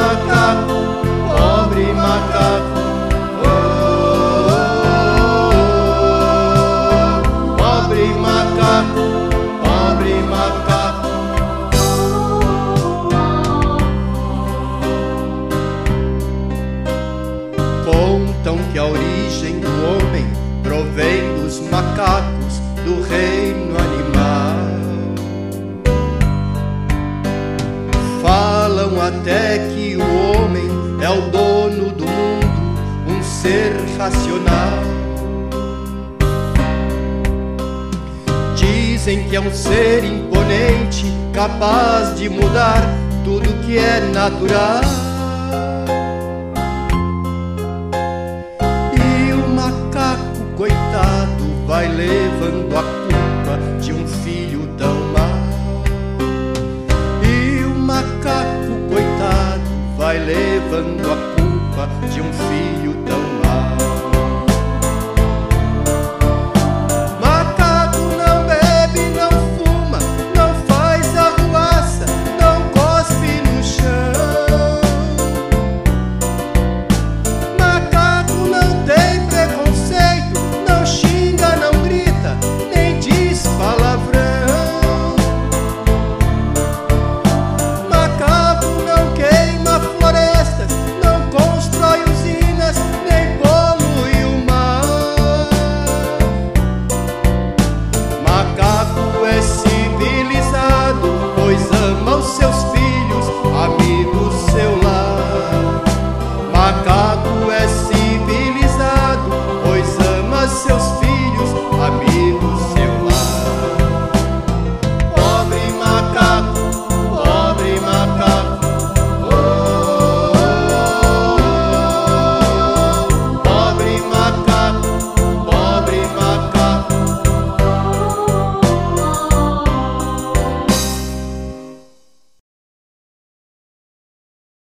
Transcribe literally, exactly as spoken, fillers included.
macaco, pobre macaco. Oh, pobre macaco, pobre macaco. Contam que a origem do homem provém dos macacos do reino animal. Falam até que o homem é o dono do mundo, um ser racional. Dizem que é um ser imponente, capaz de mudar tudo que é natural. E o macaco, coitado, vai levando a culpa de um filho tão mau. E o macaco, coitado, vai levando a culpa de um filho